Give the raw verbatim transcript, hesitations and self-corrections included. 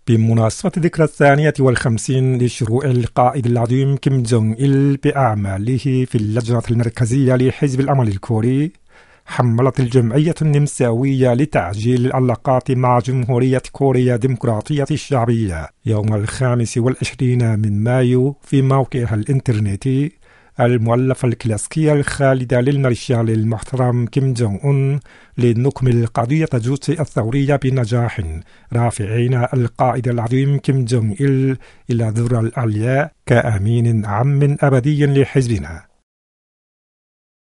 بمناسبة الذكرى الثانية والخمسين لشروع القائد العظيم كيم جونغ إل بأعماله في اللجنة المركزية لحزب الأمل الكوري، حملت الجمعية النمساوية لتعجيل العلاقات مع جمهورية كوريا الديمقراطية الشعبية يوم الخامس والعشرين من مايو في موقعها الإنترنتي المؤلفة الكلاسيكية الخالدة للمارشال المحترم كيم جونغ أون لنكمل قضية جوتسي الثورية بنجاح، رافعين القائد العظيم كيم جونغ إل إلى الذرة العليا كأمين عام أبدي لحزبنا.